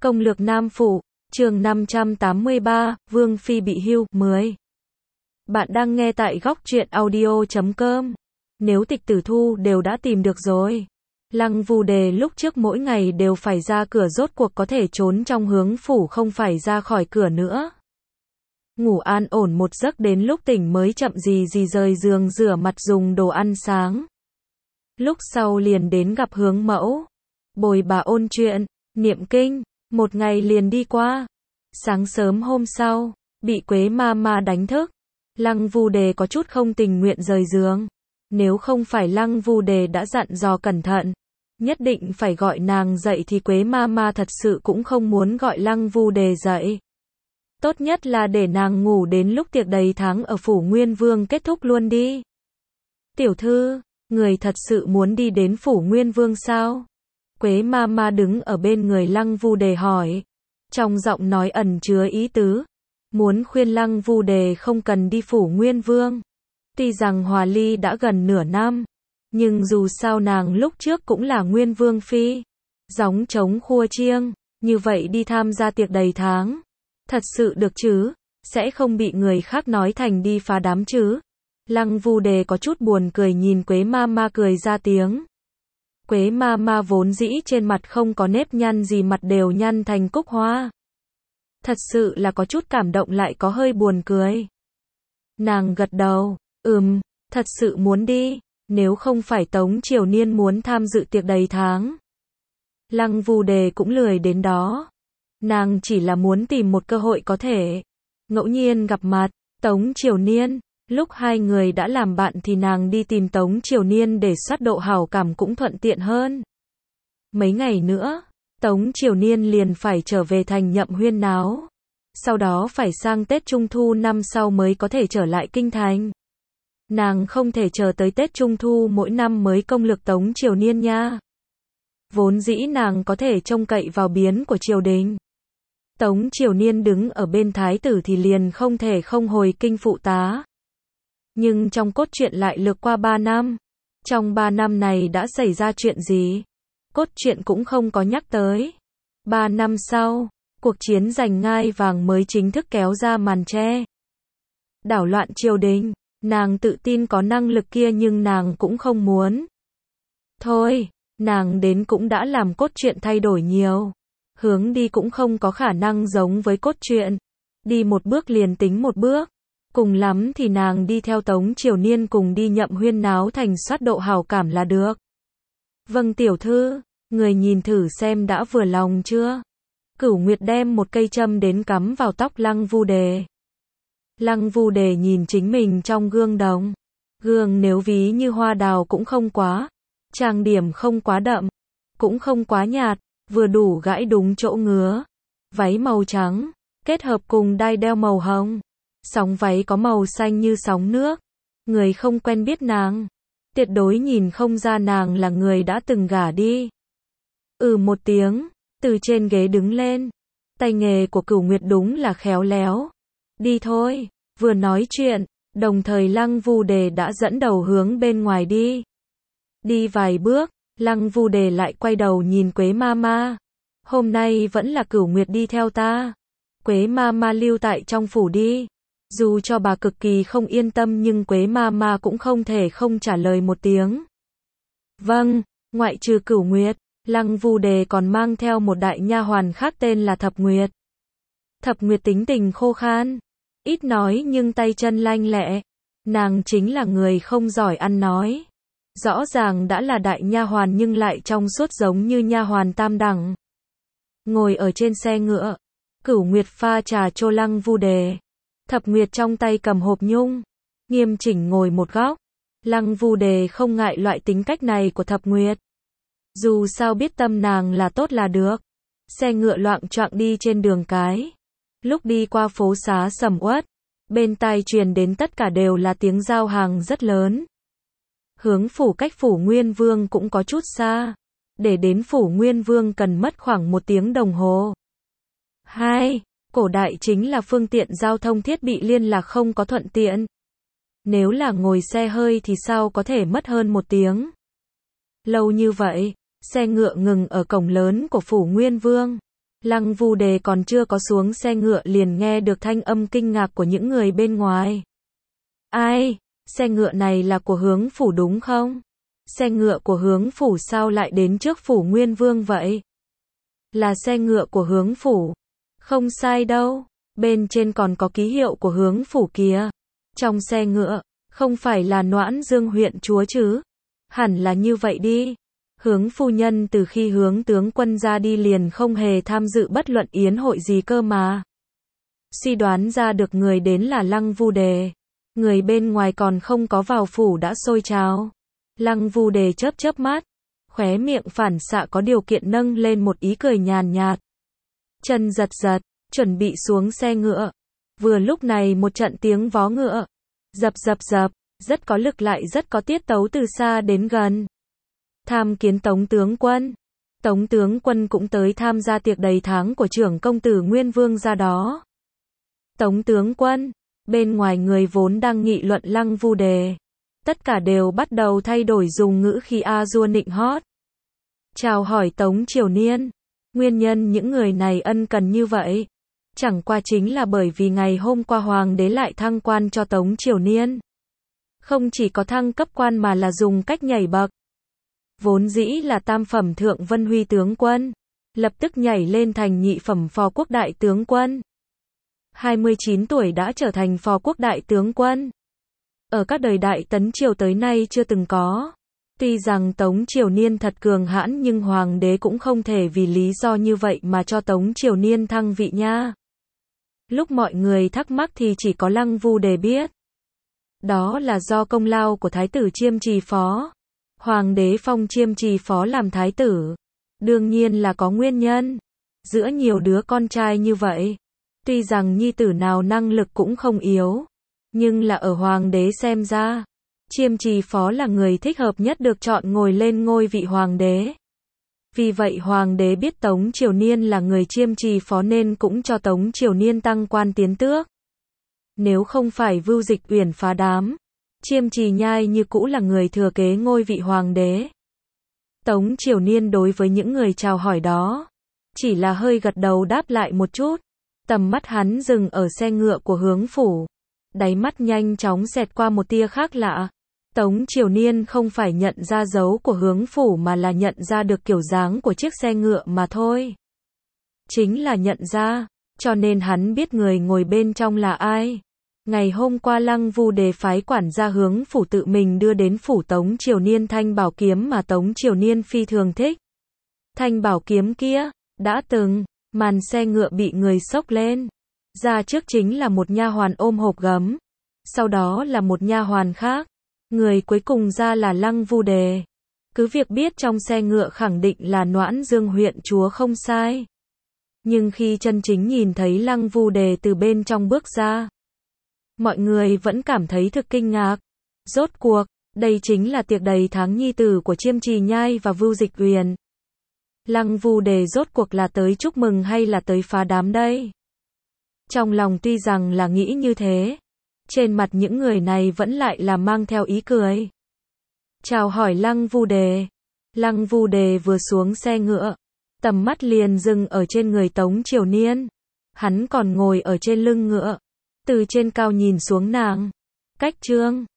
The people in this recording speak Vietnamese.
Công lược Nam Phủ, chương 583, Vương Phi bị hưu, 10. Bạn đang nghe tại góc truyện audio.com. Nếu Tịch Tử Thu đều đã tìm được rồi. Lăng Vu Đề lúc trước mỗi ngày đều phải ra cửa, rốt cuộc có thể trốn trong hướng phủ, không phải ra khỏi cửa nữa. Ngủ an ổn một giấc, đến lúc tỉnh mới chậm gì gì rời giường, rửa mặt, dùng đồ ăn sáng. Lúc sau liền đến gặp Hướng Mẫu, bồi bà ôn chuyện, niệm kinh. Một ngày liền đi qua. Sáng sớm hôm sau, bị Quế Mama đánh thức. Lăng Vu Đề có chút không tình nguyện rời giường. Nếu không phải Lăng Vu Đề đã dặn dò cẩn thận, nhất định phải gọi nàng dậy, thì Quế Mama thật sự cũng không muốn gọi Lăng Vu Đề dậy. Tốt nhất là để nàng ngủ đến lúc tiệc đầy tháng ở Phủ Nguyên Vương kết thúc luôn đi. Tiểu thư, người thật sự muốn đi đến Phủ Nguyên Vương sao? Quế Mama đứng ở bên người Lăng Vu Đề hỏi, trong giọng nói ẩn chứa ý tứ, muốn khuyên Lăng Vu Đề không cần đi Phủ Nguyên Vương. Tuy rằng hòa ly đã gần nửa năm, nhưng dù sao nàng lúc trước cũng là Nguyên Vương Phi, gióng trống khua chiêng, như vậy đi tham gia tiệc đầy tháng, thật sự được chứ, sẽ không bị người khác nói thành đi phá đám chứ. Lăng Vu Đề có chút buồn cười nhìn Quế Mama cười ra tiếng. Quế Mama vốn dĩ trên mặt không có nếp nhăn gì, mặt đều nhăn thành cúc hoa. Thật sự là có chút cảm động lại có hơi buồn cười. Nàng gật đầu, thật sự muốn đi, nếu không phải Tống Triều Niên muốn tham dự tiệc đầy tháng. Lăng Vu Đề cũng lười đến đó. Nàng chỉ là muốn tìm một cơ hội có thể ngẫu nhiên gặp mặt Tống Triều Niên. Lúc hai người đã làm bạn thì nàng đi tìm Tống Triều Niên để soát độ hảo cảm cũng thuận tiện hơn. Mấy ngày nữa, Tống Triều Niên liền phải trở về thành Nhậm huyên náo. Sau đó phải sang Tết Trung Thu năm sau mới có thể trở lại kinh thành. Nàng không thể chờ tới Tết Trung Thu mỗi năm mới công lược Tống Triều Niên nha. Vốn dĩ nàng có thể trông cậy vào biến của triều đình. Tống Triều Niên đứng ở bên thái tử thì liền không thể không hồi kinh phụ tá. Nhưng trong cốt truyện lại lược qua 3 năm. Trong 3 năm này đã xảy ra chuyện gì? Cốt truyện cũng không có nhắc tới. 3 năm sau, cuộc chiến giành ngai vàng mới chính thức kéo ra màn che. Đảo loạn triều đình, nàng tự tin có năng lực kia nhưng nàng cũng không muốn. Thôi, nàng đến cũng đã làm cốt truyện thay đổi nhiều. Hướng đi cũng không có khả năng giống với cốt truyện. Đi một bước liền tính một bước. Cùng lắm thì nàng đi theo Tống Triều Niên cùng đi Nhậm huyên náo thành soát độ hảo cảm là được. Vâng tiểu thư, người nhìn thử xem đã vừa lòng chưa? Cửu Nguyệt đem một cây châm đến cắm vào tóc Lăng Vu Đề. Lăng Vu Đề nhìn chính mình trong gương đồng. Gương nếu ví như hoa đào cũng không quá. Trang điểm không quá đậm. Cũng không quá nhạt. Vừa đủ gãi đúng chỗ ngứa. Váy màu trắng. Kết hợp cùng đai đeo màu hồng. Sóng váy có màu xanh như sóng nước. Người không quen biết nàng, tuyệt đối nhìn không ra nàng là người đã từng gả đi. Một tiếng, từ trên ghế đứng lên. Tay nghề của Cửu Nguyệt đúng là khéo léo. Đi thôi, vừa nói chuyện, đồng thời Lăng Vu Đề đã dẫn đầu hướng bên ngoài đi. Đi vài bước, Lăng Vu Đề lại quay đầu nhìn Quế Mama. Hôm nay vẫn là Cửu Nguyệt đi theo ta. Quế Mama lưu tại trong phủ đi. Dù cho bà cực kỳ không yên tâm nhưng Quế Mama cũng không thể không trả lời một tiếng. Vâng, ngoại trừ Cửu Nguyệt, Lăng Vu Đề còn mang theo một đại nha hoàn khác tên là Thập Nguyệt. Thập Nguyệt tính tình khô khan, ít nói nhưng tay chân lanh lẹ. Nàng chính là người không giỏi ăn nói. Rõ ràng đã là đại nha hoàn nhưng lại trong suốt giống như nha hoàn tam đẳng. Ngồi ở trên xe ngựa, Cửu Nguyệt pha trà cho Lăng Vu Đề. Thập Nguyệt trong tay cầm hộp nhung, nghiêm chỉnh ngồi một góc. Lăng Vu Đề không ngại loại tính cách này của Thập Nguyệt. Dù sao biết tâm nàng là tốt là được. Xe ngựa loạng choạng đi trên đường cái. Lúc đi qua phố xá sầm uất, bên tai truyền đến tất cả đều là tiếng giao hàng rất lớn. Hướng phủ cách Phủ Nguyên Vương cũng có chút xa. Để đến Phủ Nguyên Vương cần mất khoảng 1 tiếng đồng hồ. Cổ đại chính là phương tiện giao thông thiết bị liên lạc không có thuận tiện. Nếu là ngồi xe hơi thì sao có thể mất hơn 1 tiếng. Lâu như vậy, xe ngựa ngừng ở cổng lớn của Phủ Nguyên Vương. Lăng Vu Đề còn chưa có xuống xe ngựa liền nghe được thanh âm kinh ngạc của những người bên ngoài. Ai? Xe ngựa này là của Hướng phủ đúng không? Xe ngựa của Hướng phủ sao lại đến trước phủ Nguyên Vương vậy? Là xe ngựa của Hướng phủ. Không sai đâu. Bên trên còn có ký hiệu của Hướng phủ kìa. Trong xe ngựa, không phải là Noãn Dương huyện chúa chứ? Hẳn là như vậy đi. Hướng phu nhân từ khi Hướng tướng quân ra đi liền không hề tham dự bất luận yến hội gì cơ mà. Suy đoán ra được người đến là Lăng Vu Đề. Người bên ngoài còn không có vào phủ đã xôi trào. Lăng Vu Đề chớp chớp mắt, khóe miệng phản xạ có điều kiện nâng lên một ý cười nhàn nhạt. Chân giật giật, chuẩn bị xuống xe ngựa. Vừa lúc này một trận tiếng vó ngựa, dập dập dập, rất có lực lại rất có tiết tấu từ xa đến gần. Tham kiến Tống tướng quân. Tống tướng quân cũng tới tham gia tiệc đầy tháng của trưởng công tử Nguyên Vương ra đó. Tống tướng quân, bên ngoài người vốn đang nghị luận Lăng Vu Đề. Tất cả đều bắt đầu thay đổi dùng ngữ khi a dua nịnh hót. Chào hỏi Tống Triều Niên. Nguyên nhân những người này ân cần như vậy, chẳng qua chính là bởi vì ngày hôm qua hoàng đế lại thăng quan cho Tống Triều Niên. Không chỉ có thăng cấp quan mà là dùng cách nhảy bậc. Vốn dĩ là tam phẩm thượng vân huy tướng quân, lập tức nhảy lên thành nhị phẩm phò quốc đại tướng quân. 29 tuổi đã trở thành phò quốc đại tướng quân. Ở các đời Đại Tấn triều tới nay chưa từng có. Tuy rằng Tống Triều Niên thật cường hãn nhưng hoàng đế cũng không thể vì lý do như vậy mà cho Tống Triều Niên thăng vị nha. Lúc mọi người thắc mắc thì chỉ có Lăng Vu Đề biết. Đó là do công lao của thái tử Chiêm Trì Phó. Hoàng đế phong Chiêm Trì Phó làm thái tử. Đương nhiên là có nguyên nhân. Giữa nhiều đứa con trai như vậy, tuy rằng nhi tử nào năng lực cũng không yếu, nhưng là ở hoàng đế xem ra, Chiêm Trì Phó là người thích hợp nhất được chọn ngồi lên ngôi vị hoàng đế. Vì vậy hoàng đế biết Tống Triều Niên là người Chiêm Trì Phó nên cũng cho Tống Triều Niên tăng quan tiến tước. Nếu không phải Vưu Dịch Uyển phá đám, Chiêm Trì Nhai như cũ là người thừa kế ngôi vị hoàng đế. Tống Triều Niên đối với những người chào hỏi đó, chỉ là hơi gật đầu đáp lại một chút. Tầm mắt hắn dừng ở xe ngựa của Hướng phủ. Đáy mắt nhanh chóng xẹt qua một tia khác lạ. Tống Triều Niên không phải nhận ra dấu của Hướng phủ mà là nhận ra được kiểu dáng của chiếc xe ngựa mà thôi. Chính là nhận ra, cho nên hắn biết người ngồi bên trong là ai. Ngày hôm qua Lăng Vu Đề phái quản gia Hướng phủ tự mình đưa đến phủ Tống Triều Niên thanh bảo kiếm mà Tống Triều Niên phi thường thích. Thanh bảo kiếm kia, đã từng, màn xe ngựa bị người xốc lên. Ra trước chính là một nha hoàn ôm hộp gấm. Sau đó là một nha hoàn khác. Người cuối cùng ra là Lăng Vu Đề. Cứ việc biết trong xe ngựa khẳng định là Noãn Dương huyện chúa không sai. Nhưng khi chân chính nhìn thấy Lăng Vu Đề từ bên trong bước ra, mọi người vẫn cảm thấy thực kinh ngạc. Rốt cuộc, đây chính là tiệc đầy tháng nhi tử của Chiêm Trì Nhai và Vưu Dịch Uyển. Lăng Vu Đề rốt cuộc là tới chúc mừng hay là tới phá đám đây? Trong lòng tuy rằng là nghĩ như thế, trên mặt những người này vẫn lại là mang theo ý cười. Chào hỏi Lăng Vu Đề. Lăng Vu Đề vừa xuống xe ngựa, tầm mắt liền dừng ở trên người Tống Triều Niên. Hắn còn ngồi ở trên lưng ngựa, từ trên cao nhìn xuống nàng. Cách trương,